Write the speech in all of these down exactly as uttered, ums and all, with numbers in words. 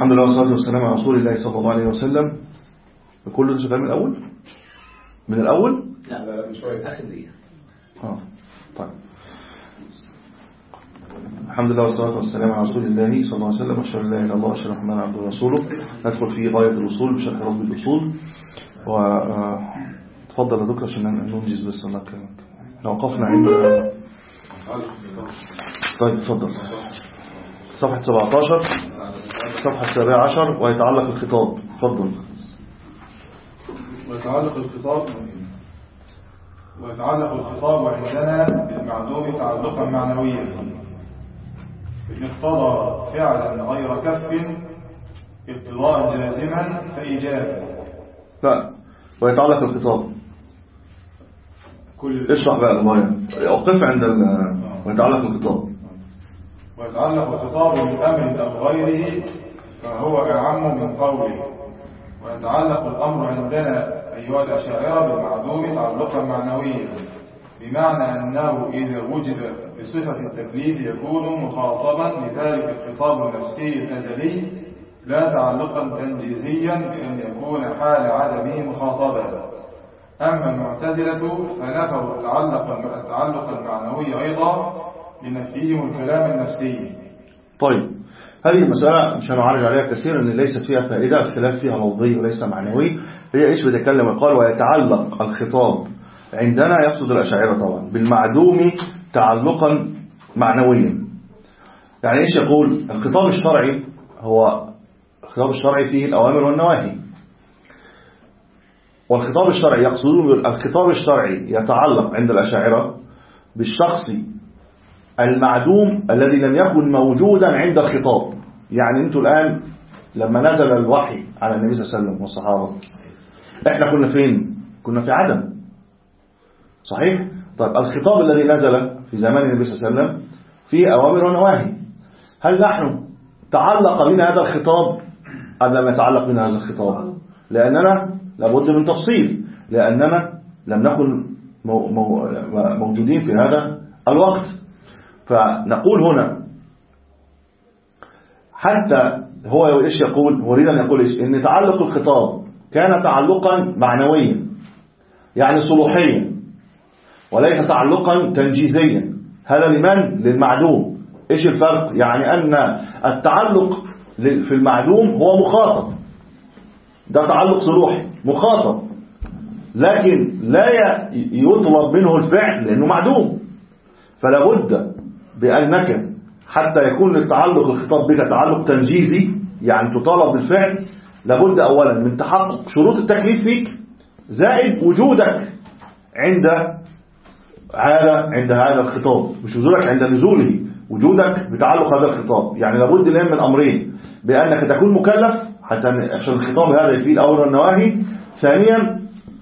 الحمد لله والصلاة والسلام على رسول الله صلى الله عليه وسلم. كل ده شغال من الأول من الأول لا لا مش شوية آخر دقيقة. اه طيب. الحمد لله والصلاة والسلام على رسول الله صلى الله عليه وسلم. أشهد أن لا إله إلا الله، أشهد أن محمدا عبده ورسوله. ندخل في غاية الوصول بشرح رب الأصول. وتفضل يا دكتور عشان ننجز بس الله كلامك. احنا وقفنا عند طيب تفضل صفحة سبعة عشر صفحة السابعة عشر ويتعلق الخطاب. تفضل. ويتعلق الخطاب ويتعلق الخطاب عندنا بالمعدوم تعلقا معنويا، إن اقتضى فعلا غير كف اقتضاء جازما فإيجاب. لا ويتعلق الخطاب كل اشرح بقى المايه اوقف عند ال... ويتعلق الخطاب. ويتعلق الخطاب من أمر أو غيره فهو أعم من قوله. ويتعلق الأمر عندنا أيها الأشاعرة بالمعدوم تعلقا معنويا، بمعنى أنه إذا وجد بصفة التكليف يكون مخاطبا لذلك الخطاب النفسي الأزلي لا تعلقا تنجيزيا بأن يكون حال عدمه مخاطبا. أما المعتزلة فنفوا التعلق التعلق المعنوي أيضا لنفيهم الكلام النفسي. طيب هذه المسألة مش هنعرج عليها كثيرا ان ليست فيها فائدة، الخلاف فيها لفظي وليس معنوي. هي ايش بتتكلم وقال ويتعلق الخطاب عندنا يقصد الأشاعرة طبعا بالمعدوم تعلقا معنويا. يعني ايش يقول؟ الخطاب الشرعي هو الخطاب الشرعي فيه الأوامر والنواهي، والخطاب الشرعي يقصدون الخطاب الشرعي يتعلق عند الأشاعرة بالشخص المعدوم الذي لم يكن موجودا عند الخطاب. يعني انتوا الآن لما نزل الوحي على النبي صلى الله عليه وسلم والصحابة احنا كنا فين؟ كنا في عدم، صحيح؟ طيب الخطاب الذي نزل في زمان النبي صلى الله عليه وسلم فيه أوامر ونواهي. هل نحن تعلق بنا هذا الخطاب أم لم يتعلق بنا هذا الخطاب؟ لأننا لابد من تفصيل، لأننا لم نكن موجودين في هذا الوقت. فنقول هنا حتى هو إيش يقول؟ مريد أن يقول إيش؟ إن تعلق الخطاب كان تعلقا معنويا يعني صلوحيا وليس تعلقا تنجيزيا. هذا لمن؟ للمعدوم. إيش الفرق؟ يعني أن التعلق في المعدوم هو مخاطب، ده تعلق صلوحي مخاطب، لكن لا يطلب منه الفعل لأنه معدوم. فلا بد بأنك حتى يكون التعلق الخطاب بك تعلق تنجيزي يعني تطالب بالفعل، لابد أولا من تحقق شروط التكليف فيك زائد وجودك عند هذا عند هذا الخطاب، مش وجودك عند نزوله، وجودك بتعلق هذا الخطاب. يعني لابد الآن من أمرين: بأنك تكون مكلف حتى عشان الخطاب هذا يفيد الأمر والنواهي، ثانيا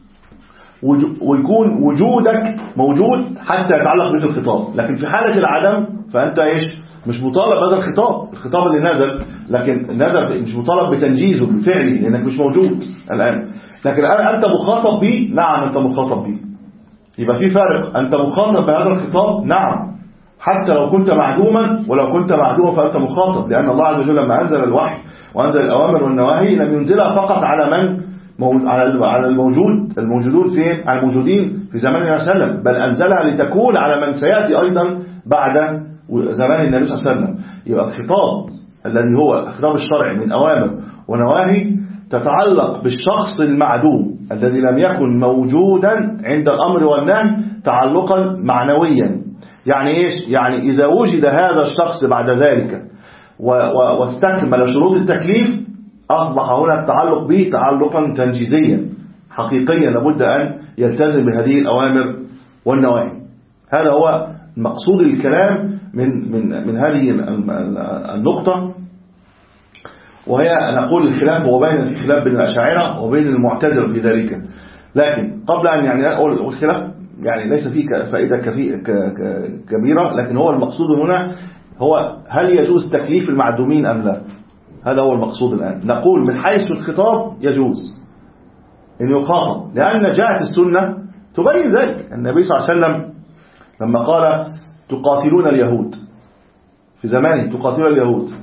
ويكون وجودك موجود حتى يتعلق بك الخطاب. لكن في حالة العدم فأنت إيش؟ مش مطالب هذا الخطاب الخطاب اللي نزل، لكن نزل مش مطالب بتنجيزه بفعله لأنك مش موجود الآن. لكن الآن أنت مخاطب به، نعم أنت مخاطب به. يبقى في فرق، أنت مخاطب بهذا الخطاب نعم حتى لو كنت معدوما، ولو كنت معدوما فأنت مخاطب، لأن الله عز وجل لما أنزل الوحي وأنزل الأوامر والنواهي لم ينزلها فقط على من على الموجود الموجودون فين على الموجودين في زمان النبي صلى الله عليه وسلم، بل أنزلها لتكون على من سيأتي أيضا بعد زمان النبي صلى الله عليه وسلم. يبقى الخطاب الذي هو الخطاب الشرعي من أوامر ونواهي تتعلق بالشخص المعدوم الذي لم يكن موجودا عند الأمر والنهي تعلقا معنويا. يعني إيش؟ يعني إذا وجد هذا الشخص بعد ذلك واستكمل شروط التكليف أصبح هنا التعلق به تعلقا تنجيزيا حقيقيا، لابد أن يلتزم بهذه الأوامر والنواهي. هذا هو مقصود الكلام من من من هذه النقطة. وهي نقول الخلاف هو بين في خلاف بين الأشاعرة وبين المعتزلة في ذلك. لكن قبل أن يعني أقول الخلاف يعني ليس فيه فائدة كبيرة، لكن هو المقصود هنا هو هل يجوز تكليف المعدومين أم لا؟ هذا هو المقصود الآن. نقول من حيث الخطاب يجوز أن يخاطب، لأن جاءت السنة تبين ذلك. النبي صلى الله عليه وسلم لما قال تقاتلون اليهود في زمانه، تقاتلون اليهود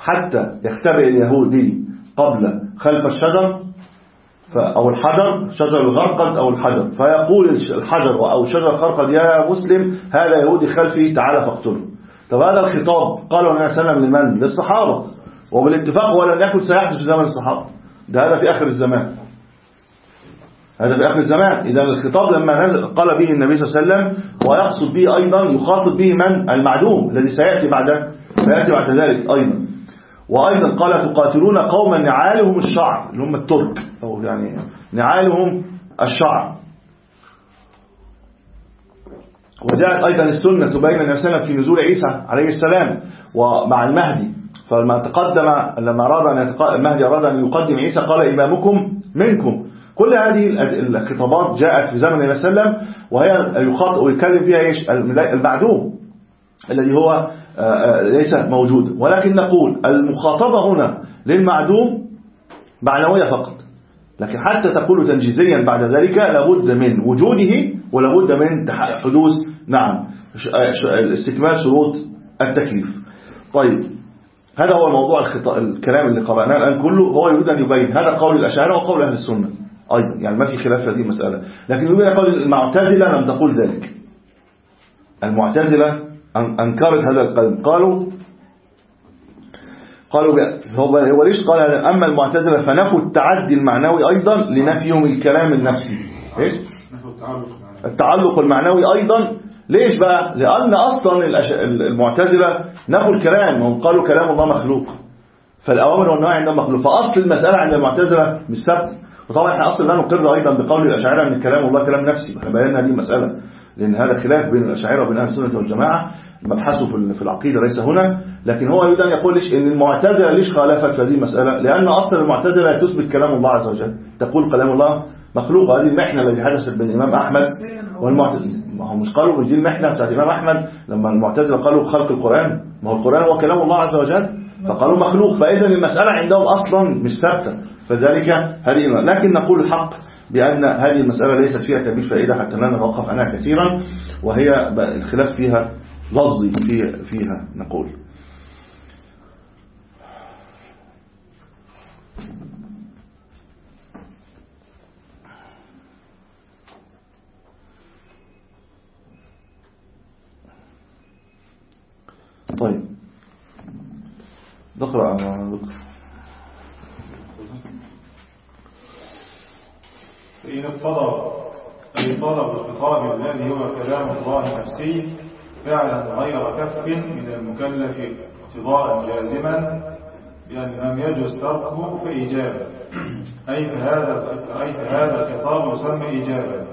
حتى يختبئ اليهودي قبل خلف الشجر أو الحجر، شجر الغرقد أو الحجر، فيقول الحجر أو شجر الغرقد يا مسلم هذا يهودي خلفي تعالى فاقتله. طب هذا الخطاب قاله النبي صلى الله عليه وسلم لمن؟ للصحابة، وبالاتفاق هو لم يكن سيحدث في زمن الصحابة، ده هذا في آخر الزمان، هذا في آخر الزمان. إذا الخطاب لما نزل قال به النبي صلى الله عليه وسلم ويقصد به أيضا يخاطب به من؟ المعدوم الذي سيأتي بعد سيأتي بعد ذلك أيضا. وأيضا قال تقاتلون قوما نعالهم الشعر اللي هم الترك، أو يعني نعالهم الشعر. وجاءت أيضا السنة تبين النبي صلى الله عليه وسلم في نزول عيسى عليه السلام ومع المهدي، فلما تقدم لما أراد أن يتق... المهدي أراد أن يقدم عيسى قال إمامكم منكم. كل هذه الخطابات جاءت في زمن النبي صلى الله عليه وسلم، وهي يخاطب ويتكلم فيها ايش؟ المعدوم الذي هو ليس موجود. ولكن نقول المخاطبة هنا للمعدوم معنوية فقط، لكن حتى تقول تنجيزيا بعد ذلك لابد من وجوده ولابد من حدوث نعم استكمال شروط التكليف. طيب هذا هو الموضوع الخطأ. الكلام اللي قرأناه الآن كله هو يريد أن يبين هذا قول الأشاعرة وقول أهل السنة أيضا، يعني ما في خلاف في هذه المسألة، لكن يريد أن يقول المعتزلة لم تقول ذلك. المعتزلة أنكرت هذا القلب، قالوا قالوا هو ليش قال هذا؟ أما المعتزلة فنفوا التعدي المعنوي أيضا لنفيهم الكلام النفسي. إيش؟ التعلق المعنوي أيضا. ليش بقى؟ لأن أصلا المعتزلة نفوا الكلام، هم قالوا كلام الله مخلوق، فالأوامر والنواهي عندهم مخلوق، فأصل المسألة عند المعتزلة مش ثابتة. وطبعا احنا أصلا لا نقر أيضا بقول الأشاعرة أن كلام الله كلام نفسي، احنا بينا هذه المسألة، لأن هذا خلاف بين الأشاعرة وبين أهل السنة والجماعة، مبحثه في العقيدة ليس هنا. لكن هو يريد أن يقول ليش إن المعتزلة ليش خالفت في هذه المسألة؟ لأن أصلا المعتزلة تثبت كلام الله عز وجل، تقول كلام الله مخلوق. هذه المحنة التي حدثت بين الإمام أحمد والمعتزلة، ما هم مش قالوا دي المحنة بتاعت الإمام أحمد لما المعتزلة قالوا خلق القرآن، ما هو القرآن هو كلام الله عز وجل، فقالوا مخلوق، فإذا المسألة عندهم أصلا مش ثابتة، فذلك هذه. لكن نقول الحق بأن هذه المسألة ليست فيها كبير فائدة حتى لا نتوقف عنها كثيرا، وهي الخلاف فيها لفظي في فيها نقول. طيب نقرأ دكتور. فإن اقتضى أي طلب الخطاب الذي هو كلام الله نفسي فعلا غير كف من المكلف اقتضاء جازما بأن لم يجوز تركه فإجابة، أي فهذا أي فهذا الخطاب يسمى إجابة.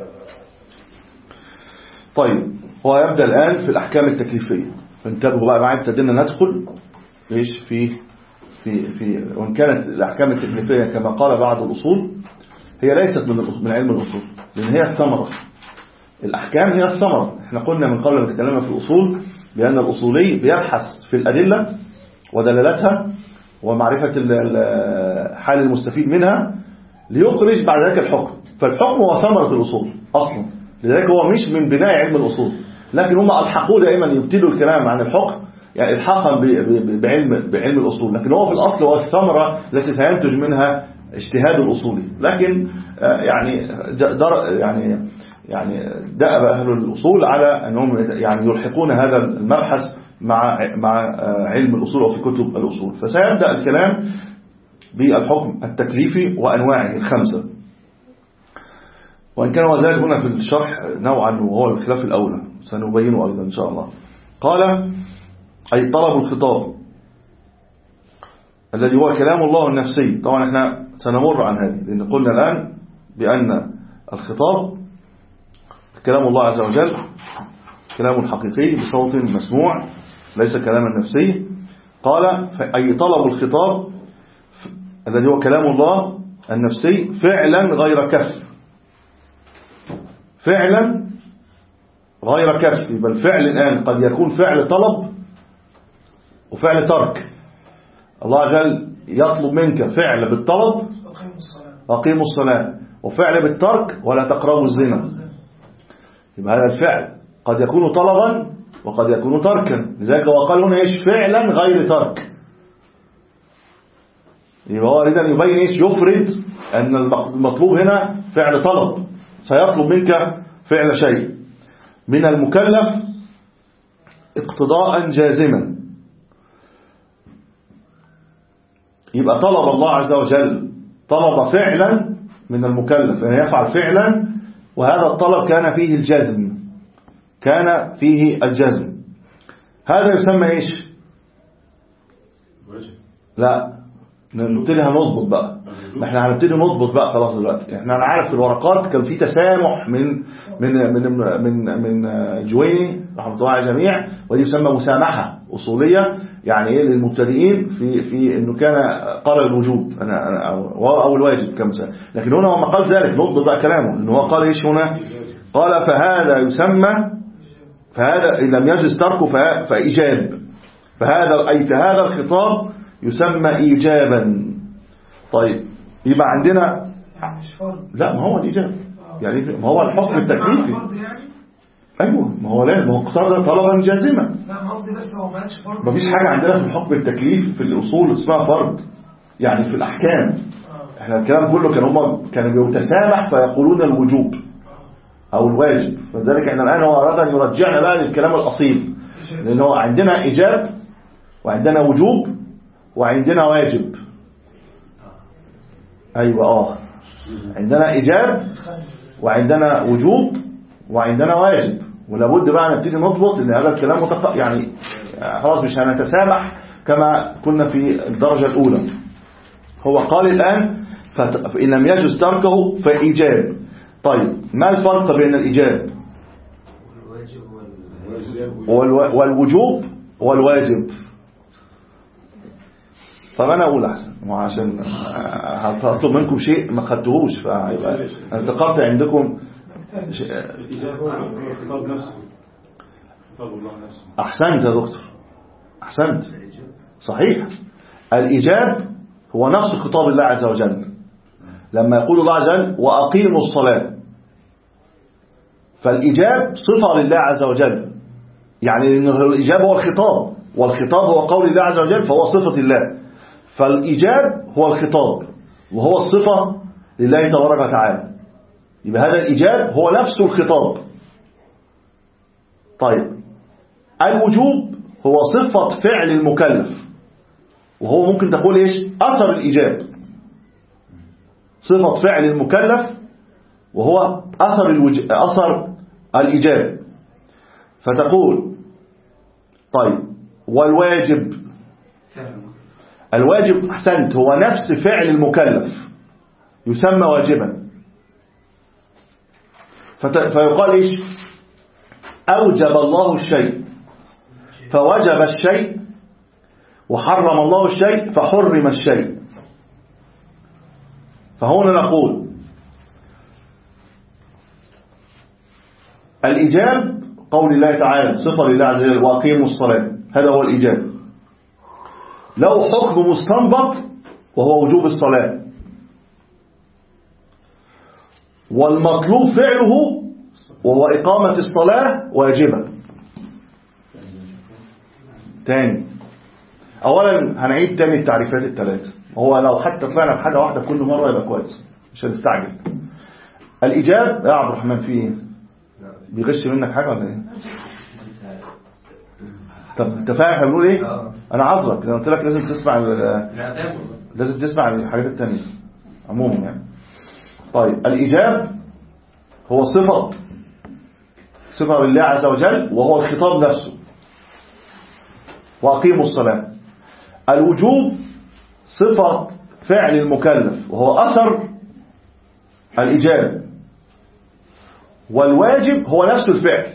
طيب هو يبدأ الآن في الأحكام التكليفية، انتبهوا بقى معي، ابتدينا ندخل ايش في في في وان كانت الأحكام التكليفية كما قال بعض الأصول هي ليست من من علم الأصول، لأن هي الثمرة. الأحكام هي الثمرة. احنا قلنا من قبل ما تكلمنا في الأصول بأن الأصولي بيبحث في الأدلة ودلالتها ومعرفة حال المستفيد منها ليخرج بعد ذلك الحكم، فالحكم هو ثمرة الأصول أصلا، لذلك هو مش من بناء علم الأصول، لكن هم ألحقوا دائما يبتدوا الكلام عن الحكم يعني الحاقا بعلم بعلم الأصول، لكن هو في الأصل هو الثمرة التي سينتج منها اجتهاد الأصولي. لكن يعني در يعني يعني دأب أهل الأصول على أنهم يعني يلحقون هذا المبحث مع مع علم الأصول وفي كتب الأصول. فسيبدأ الكلام بالحكم التكليفي وأنواعه الخمسة، وإن كان وذلك هنا في الشرح نوعا وهو الخلاف الأولى سنبينه أيضا إن شاء الله. قال أي طلب الخطاب الذي هو كلام الله النفسي. طبعا احنا سنمر عن هذه لأن قلنا الآن بأن الخطاب كلام الله عز وجل كلام حقيقي بصوت مسموع ليس كلاما نفسي. قال أي طلب الخطاب الذي هو كلام الله النفسي فعلا غير كف، فعلا غير كف. يبقى الفعل الآن قد يكون فعل طلب وفعل ترك. الله عز وجل يطلب منك فعل بالطلب أقيموا الصلاة، وفعل بالترك ولا تقربوا الزنا. يبقى هذا الفعل قد يكون طلبا وقد يكون تركا، لذلك هو قال هنا ايش؟ فعلا غير ترك. يبقى هو إذا يبين إيش؟ يفرد أن المطلوب هنا فعل طلب، سيطلب منك فعل شيء. من المكلف اقتضاء جازما، يبقى طلب الله عز وجل طلب فعلا من المكلف أن يفعل فعلا، وهذا الطلب كان فيه الجزم، كان فيه الجزم. هذا يسمى إيش؟ لا نبتدي هنضبط بقى، ما احنا هنبتدي نضبط بقى خلاص دلوقتي. احنا عارف في الورقات كان في تسامح من من من من من جويني رحمه الله على الجميع، ودي يسمى مسامحة أصولية، يعني ايه للمبتدئين في في انه كان قال الوجوب انا انا او الواجب كمثال، لكن هنا ما قال ذلك، نضبط بقى كلامه انه هو قال ايش هنا؟ قال فهذا يسمى، فهذا إن لم يجز تركه فإيجاب، فهذا أي فهذا الخطاب يسمى إيجابا. طيب يبقى عندنا لا، ما هو الإيجاب يعني ما هو الحكم التكليفي. أيوه ما هو لا، ما هو اقتضى طلبا جازما. لا ما قصدي بس هو ما قالش فرض، ما فيش حاجة عندنا في الحكم التكليفي في الأصول اسمها فرض، يعني في الأحكام احنا الكلام كله كان هم كانوا بيتسامح فيقولون الوجوب أو الواجب، فذلك احنا الآن هو أراد أن يرجعنا بقى للكلام الأصيل، لأنه عندنا إيجاب وعندنا وجوب وعندنا واجب. أيوة آه عندنا إيجاب وعندنا وجوب وعندنا واجب، ولابد بقى نبتدي نضبط ان هذا الكلام متق... يعني خلاص مش هنتسامح كما كنا في الدرجة الأولى. هو قال الآن فإن لم يجز تركه فإيجاب. طيب ما الفرق بين الإيجاب والو... والوجوب والواجب؟ طب أنا أقول أحسن عشان هطلب منكم شيء ما خدتهوش، فيبقى أنا افتكرت عندكم الإجابة هو خطاب نفسه، خطاب الله نفسه. أحسنت يا دكتور، أحسنت صحيح. الإجاب هو نفس خطاب الله عز وجل، لما يقول الله عز وجل وأقيموا الصلاة، فالإجاب صفة لله عز وجل، يعني إن الإجاب هو الخطاب، والخطاب هو قول الله عز وجل فهو صفة الله، فالإجاب هو الخطاب وهو الصفة لله تبارك وتعالى، يبقى هذا الإجاب هو نفس الخطاب. طيب الوجوب هو صفة فعل المكلف، وهو ممكن تقول إيش؟ أثر الإجاب، صفة فعل المكلف وهو أثر, الوج... أثر الإجاب. فتقول طيب والواجب، الواجب أحسنت هو نفس فعل المكلف يسمى واجبا. فت... فيقال إيش؟ أوجب الله الشيء فوجب الشيء، وحرم الله الشيء فحرم الشيء. فهنا نقول الإجاب قول الله تعالى صفة لله عز وجل وأقيموا الصلاة، هذا هو الإجاب. له حكم مستنبط وهو وجوب الصلاة، والمطلوب فعله وهو إقامة الصلاة واجبة. تاني أولا هنعيد تاني التعريفات الثلاثة، هو لو حتى طلعنا بحاجة واحدة كل مرة يبقى كويس مش هنستعجل. الإجاب يا عبد الرحمن فيه بيغش منك حاجة ولا ايه؟ طب انت فاهم احنا بنقول ايه؟ انا عذرك انا قلت لك لازم تسمع لازم تسمع الحاجات التانية عموما يعني. طيب الإجاب هو صفة صفة لله عز وجل وهو الخطاب نفسه، وأقيموا الصلاة. الوجوب صفة فعل المكلف وهو أثر الإجابة، والواجب هو نفس الفعل.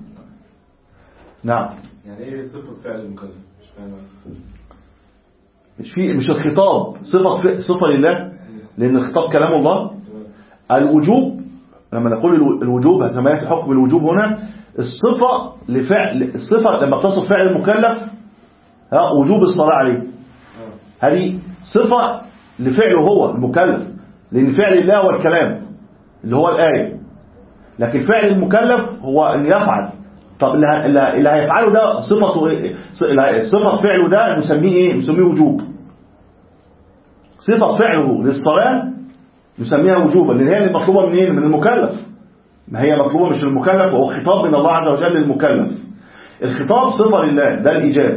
نعم يعني ايه صفة فعل المكلف؟ مش فاهم. مش في مش الخطاب صفة صفة لله، لأن الخطاب كلام الله. الوجوب لما نقول الوجوب زي ما يأتي حكم الوجوب هنا الصفة لفعل، الصفة لما تصف فعل المكلف وجوب الصلاة عليه، هذه صفة لفعله هو المكلف، لأن فعل الله هو الكلام اللي هو الآية، لكن فعل المكلف هو أن يفعل. طب اللي هيفعله ده صفته إيه؟ صفة فعله ده نسميه إيه؟ نسميه وجوب. صفة فعله للصلاة نسميها وجوبا، لأن هي المطلوبة منين؟ من المكلف. ما هي مطلوبة مش للمكلف، وهو خطاب من الله عز وجل للمكلف. الخطاب صفة لله، ده الإيجاب.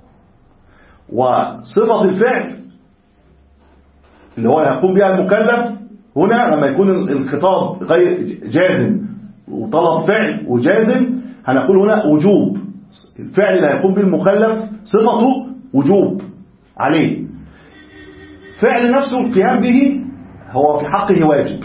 وصفة الفعل اللي هو يقوم بها المكلف هنا لما يكون الخطاب غير جازم وطلب فعل وجازم، هنقول هنا وجوب. الفعل اللي هيقوم به المكلف صفته وجوب عليه، فعل نفسه القيام به هو في حقه واجب.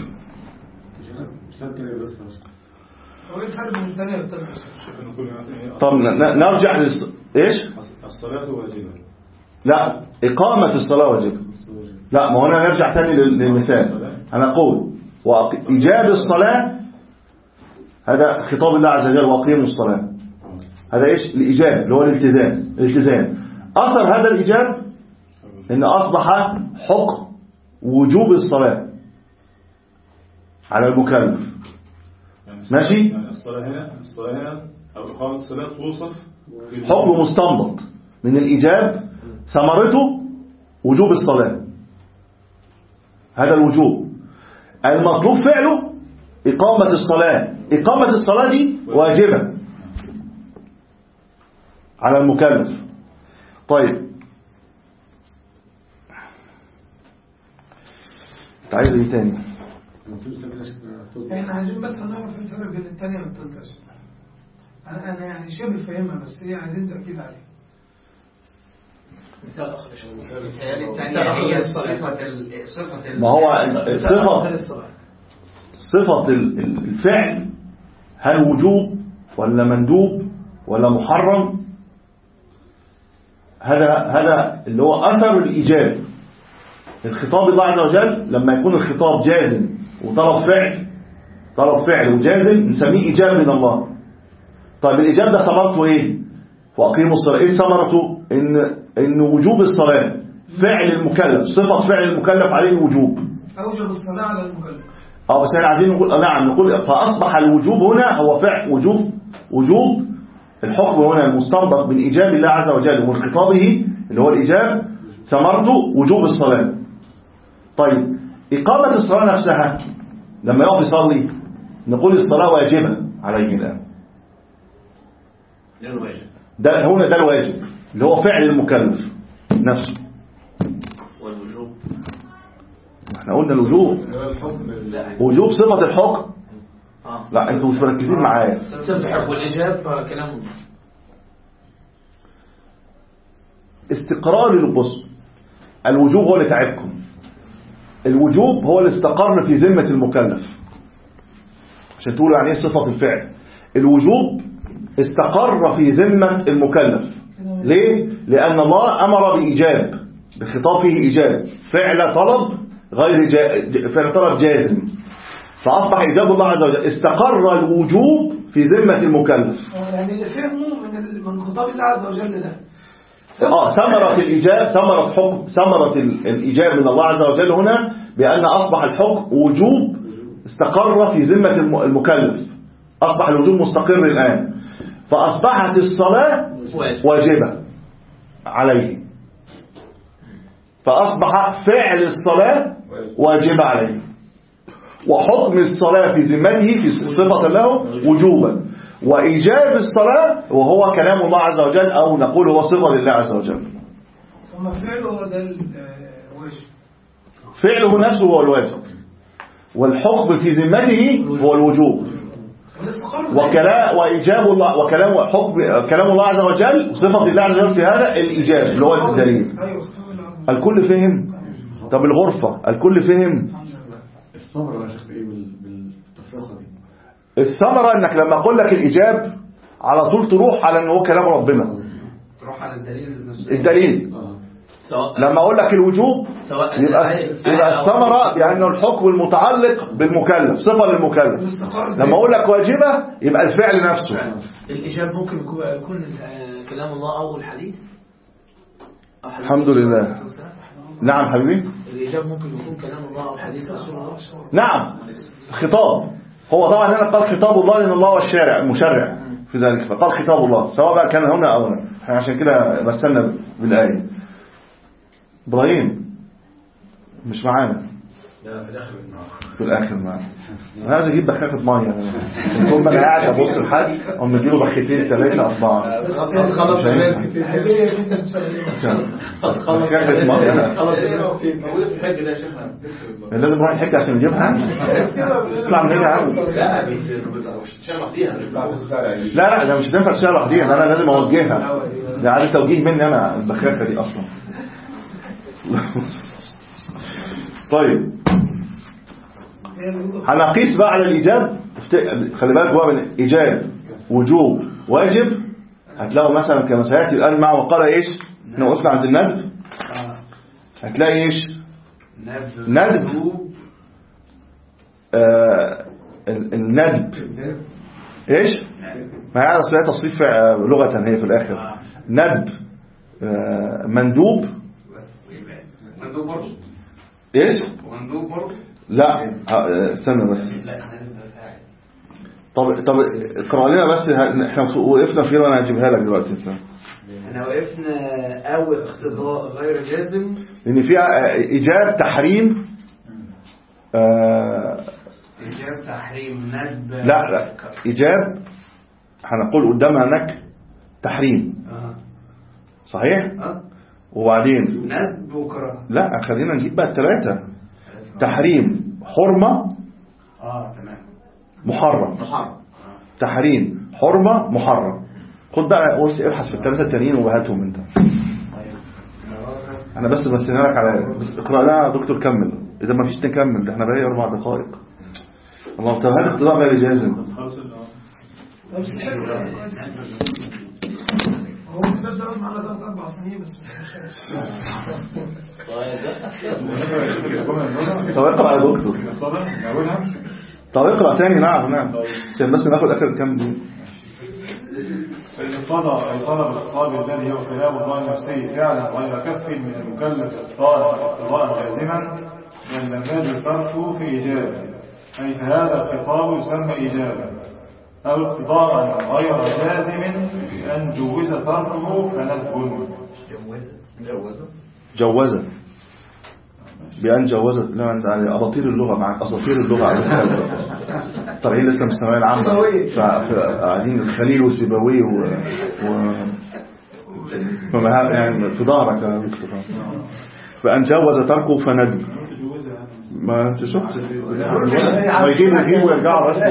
هو ايه الفرق بين الثانية والثالثة؟ طب نرجع للص... ايش؟ الصلاة واجبة. لا، إقامة الصلاة واجبة. لا، ما هنا نرجع ثاني للمثال. هنقول وإيجاب الصلاة هذا خطاب الله عز وجل، وأقيموا الصلاة. هذا ايش؟ الإيجاب اللي هو الالتزام. الالتزام أثر هذا الإيجاب إن أصبح حكم وجوب الصلاة على المكلف. ماشي؟ يعني الصلاة هنا الصلاة هنا أو إقامة الصلاة توصف حكم مستنبط من الإيجاب، ثمرته وجوب الصلاة. هذا الوجوب. المطلوب فعله إقامة الصلاة. إقامة الصلاة دي واجبة على المكلف. طيب انت عايز ايه تاني؟ احنا عايزين بس نعرف الفرق بين الثانية والثالثة. انا انا يعني شبه فاهمها، بس هي عايزين تأكيد عليها. الثانية هي صفة صفة ما هو صفة صفة الفعل، هل وجوب ولا مندوب ولا محرم؟ هذا هذا اللي هو أثر الإيجاب. الخطاب الله عز وجل لما يكون الخطاب جازم وطلب فعل، طلب فعل وجازم نسميه إيجاب من الله. طيب الإيجاب ده ثمرته إيه؟ وأقيموا الصلاة. إيه ثمرته؟ إن إن وجوب الصلاة فعل المكلف، صفة فعل المكلف عليه الوجوب. أوجب الصلاة على المكلف. اه بس احنا عايزين نقول نعم نقول فأصبح الوجوب هنا هو فعل وجوب. وجوب الحكم هنا المستنبط من إيجاب الله عز وجل ومن خطابه اللي هو الإيجاب، ثمرته وجوب الصلاة. طيب إقامة الصلاة نفسها لما يقف يصلي نقول الصلاة واجبة عليه الآن. ده الواجب. ده هنا ده الواجب اللي هو فعل المكلف نفسه. والوجوب احنا قلنا الوجوب وجوب صفة الحكم. اه لا انتوا مش مركزين معايا. صفة الحكم والإجاب كلام استقرار البص. الوجوب هو اللي تعبكم. الوجوب هو اللي استقر في ذمة المكلف عشان تقولوا يعني ايه صفة الفعل. الوجوب استقر في ذمة المكلف. ليه؟ لأن الله أمر بإيجاب، بخطاب فيه إيجاب، فعل طلب غير جا... فعل طلب جازم، فأصبح إيجاب الله عز وجل. استقر الوجوب في ذمة المكلف. يعني اللي فهمه من ال... من خطاب الله عز وجل ده اه ثمرة الإيجاب، ثمرة حكم، ثمرة الإيجاب من الله عز وجل هنا بأن أصبح الحكم وجوب استقر في ذمة المكلف. أصبح الوجوب مستقر الآن، فأصبحت الصلاة واجبة عليه، فأصبح فعل الصلاة واجبة عليه، وحكم الصلاة في ذمته في صفة له وجوبا، وإيجاب الصلاة وهو كلام الله عز وجل أو نقول هو صفة لله عز وجل. ثم فعله هو ده الواجب. فعله نفسه هو الواجب، والحكم في ذمته هو الوجوب، وكلام وإيجاب الله وكلام حكم كلام الله عز وجل صفة الله عز وجل في هذا الإيجاب اللي هو الدليل. الكل فهم؟ طب الغرفة الكل فهم؟ الثمرة يا شيخ ايه بالتفرقة دي؟ الثمرة انك لما اقول لك الإيجاب على طول تروح على ان هو كلام ربنا، تروح على الدليل نفسه. الدليل سواء لما اقول لك الوجوب سواء يبقى يبقى الثمرة بأنه الحكم المتعلق بالمكلف صفة للمكلف. لما اقول لك واجبة يبقى الفعل نفسه. الإيجاب ممكن يكون كلام الله أو الحديث. الحمد لله. نعم حبيبي. الإيجاب ممكن يكون كلام الله أو حديث رسول الله. نعم خطاب. هو طبعا هنا قال خطاب الله لأن الله هو الشارع المشرع في ذلك، فقال خطاب الله سواء بقى كان هنا أو هنا. عشان كده مثلنا بالآية. إبراهيم مش معانا لا في الاخر في الاخر معانا. انا عايز اجيب بخاخه ميه كنت انا قاعد ابص لحد او مديله بخيتين ثلاثه اربعه خلاص خلاص بخاخه ميه خلاص موجوده في الحج ده يا شيخنا لازم نروح الحج عشان نجيبها نطلع من هنا عاوز لا مش تشال لوحديها لا لا ده مش هتنفع تشتغل لوحديها ده انا لازم اوجهها ده عايز توجيه مني انا البخاخه دي اصلا. طيب هنقيس بقى على الإيجاب. خلي بالك بقى من إيجاب وجوب واجب هتلاقوا مثلا كما سيأتي الآن مع وقال إيش احنا وقفنا عند الندب هتلاقي إيش ندب آه الندب إيش ما هي أصلا تصريف لغة هي في الآخر ندب آه مندوب مندوب برضه إيش مندوب برضه لا استنى بس طب طب اقرا لنا بس احنا وقفنا فين وانا هجيبها لك دلوقتي استنى. احنا وقفنا اول اقتضاء غير جازم لان فيها ايجاب تحريم آه ايجاب تحريم ندب لا لا ايجاب هنقول قدامها نك تحريم اه صحيح اه وبعدين ندب وكراهه لا خلينا نجيب بقى الثلاثه تحريم حرمه اه تمام محرم محرم تحريم حرمه محرم. خد بقى قلت ابحث في الثلاثه التانيين وهاتهم انت. انا بس بمثلها لك على بس اقرا لها يا دكتور كمل اذا ما فيش نكمل ده احنا بقى اربع دقائق. الله طب هذا اقتضاء غير جازم بس حلو هو المثال ده معنا ثلاث اربع سنين بس طب اقرا يا دكتور طب اقرا تاني. نعم نعم عشان بس ناخد اخر كام دقيقه. فإن طلب أي طلب الخطاب الذي هو كلام الله النفسي فعلا غير كف من المكلف اقتضاء جازما بل لم يجد تركه في إجابة أي فهذا الخطاب يسمى إجابة أو اقتضاء غير جازم بأن جوز تركه فندب جوزة بأن جوزت لا انت يعني أباطير اللغة معك أساطير اللغة على طالعين لسه من الثانوية العامة قاعدين الخليل والسيبوي و, و... فما يعني في ظهرك يا دكتور. فأن جوز تركه فندب ما انت شفت ما يجيبوا يجيبوا يرجعوا بس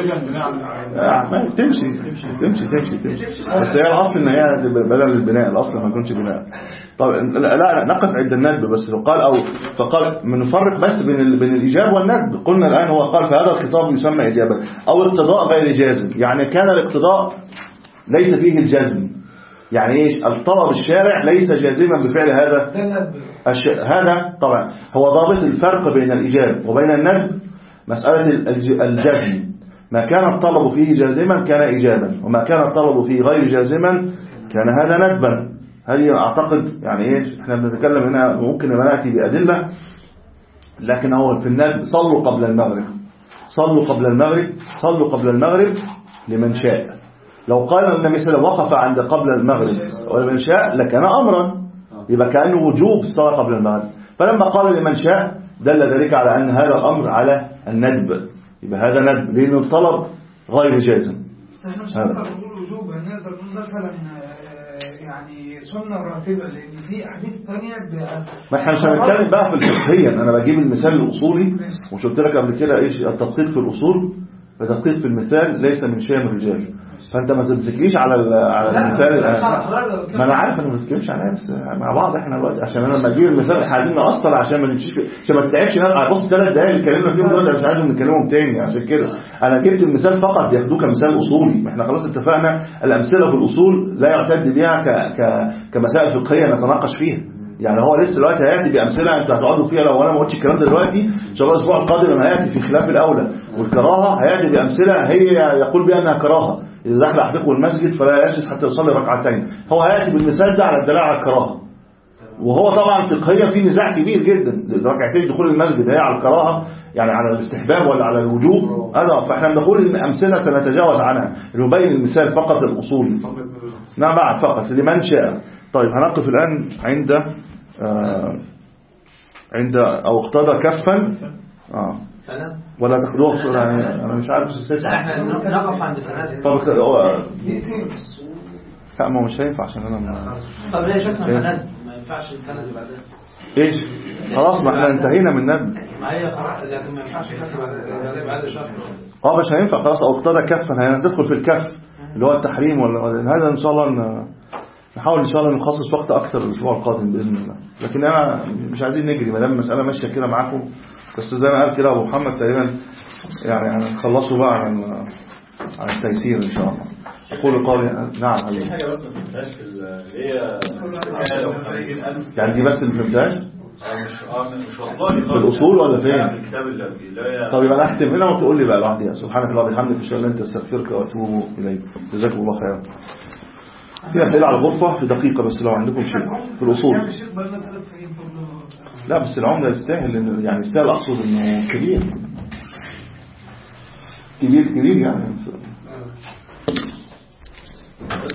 تمشي تمشي تمشي تمشي بس هي الاصل ان هي بدل البناء الاصل ما يكونش بناء. طب لا لا نقف عند الندب بس لو قال او فقال بنفرق بس بين بين الايجاب والندب. قلنا الان هو قال فهذا الخطاب يسمى اجابه او اقتضاء غير جازم يعني كان الاقتضاء ليس فيه الجزم يعني ايش الطلب الشارع ليس جازما بفعل هذا الش... هذا طبعا هو ضابط الفرق بين الإيجاب وبين الندب مسألة الجزم. ما كان الطلب فيه جازما كان إيجابا وما كان الطلب فيه غير جازما كان هذا ندبا. هذه أعتقد يعني إيش إحنا بنتكلم هنا ممكن ما نأتي بأدلة لكن هو في الندب صلوا قبل المغرب صلوا قبل المغرب صلوا قبل المغرب لمن شاء. لو قال النبي صلى الله عليه وسلم وقف عند قبل المغرب ولمن شاء لكان أمرا يبقى كأنه وجوب الصلاة قبل المغرب. فلما قال لمن شاء دل ذلك على أن هذا الأمر على الندب يبقى هذا ندب لأنه الطلب غير جازم. بس احنا مش هنقدر نقول وجوب هنقدر نقول مثلا يعني سنة راتبة لأن في أحاديث ثانية ما احنا مش هنتكلم بقى في الفقهية. أنا بجيب المثال الأصولي وش قلت لك قبل كده إيش التدقيق في الأصول التدقيق في المثال ليس من شيء من الرجال. فانت ما تمسكليش على على المثال الان ما انا عارف انا ما بتكلمش عليها بس مع بعض احنا دلوقتي عشان انا لما اجيب المثال احنا عايزين نقصر عشان ما نمشيش عشان ما تتعبش انا بص ثلاث دقايق اللي اتكلمنا فيهم دلوقتي مش عايزهم نتكلمهم تاني. عشان كده انا جبت المثال فقط ياخدوه كمثال اصولي. ما احنا خلاص اتفقنا الامثله في الاصول لا يعتد بها ك ك كمسائل فقهيه نتناقش فيها. يعني هو لسه دلوقتي هياتي بامثله انتوا هتقعدوا فيها لو انا ما قلتش الكلام ده دلوقتي ان شاء الله الاسبوع القادم لما هياتي في خلاف الاولى والكراهه هياتي بامثله هي يقول بانها كراهه. إذا دخل أحدكم المسجد فلا يجلس حتى يصلي ركعتين. هو هيأتي بالمثال ده على الدلالة على الكراهة وهو طبعا فقهيا في نزاع كبير جدا. ركعتين دخول المسجد هي على الكراهة يعني على الاستحباب ولا على الوجوب هذا. فاحنا بنقول الأمثلة سنتجاوز عنها نبين المثال فقط الأصولي نعم بعد فقط لمن شاء. طيب هنقف الآن عند آه عند أو اقتضى كفا اه فلا ولا تاخدوها في يعني أنا مش عارف السادس. لا احنا نقف عند فلا. طب هو دقيقتين بس. لا ما هو مش هينفع عشان أنا ما... طب ليه شفنا فلا ما ينفعش الكنز بعدين إيش خلاص ما احنا انتهينا من ندب. ما هي خلاص لكن ما ينفعش الكنز بعد بعد شهر. اه مش هينفع خلاص أو اقتضى كفا هندخل في الكف اللي هو التحريم ولا هذا إن شاء الله ن... نحاول إن شاء الله نخصص وقت أكثر الأسبوع القادم بإذن الله. لكن أنا مش عايزين نجري ما دام المسألة ماشية كده معاكم. بس زي ما قال كده أبو محمد تقريبا يعني هنخلصوا بقى عن عن التيسير إن شاء الله. أقول قولي نعم عليك. حاجة بس ما فهمتهاش في اللي هي لو خمسين ألف يعني دي بس اللي فهمتهاش مش اه مش والله في الأصول ولا فين؟ في الكتاب اللي هي. طب يبقى أنا أختم هنا وتقول لي بقى لوحدي. سبحانك اللهم وبحمدك أشهد أن لا إله إلا أنت أستغفرك وأتوب إليك. جزاكم الله خيرا. في أسئلة على الغرفة في دقيقة بس لو عندكم شيء في الأصول. لا بس العملة يستاهل يعني يستاهل أقصد إنه كبير كبير كبير يعني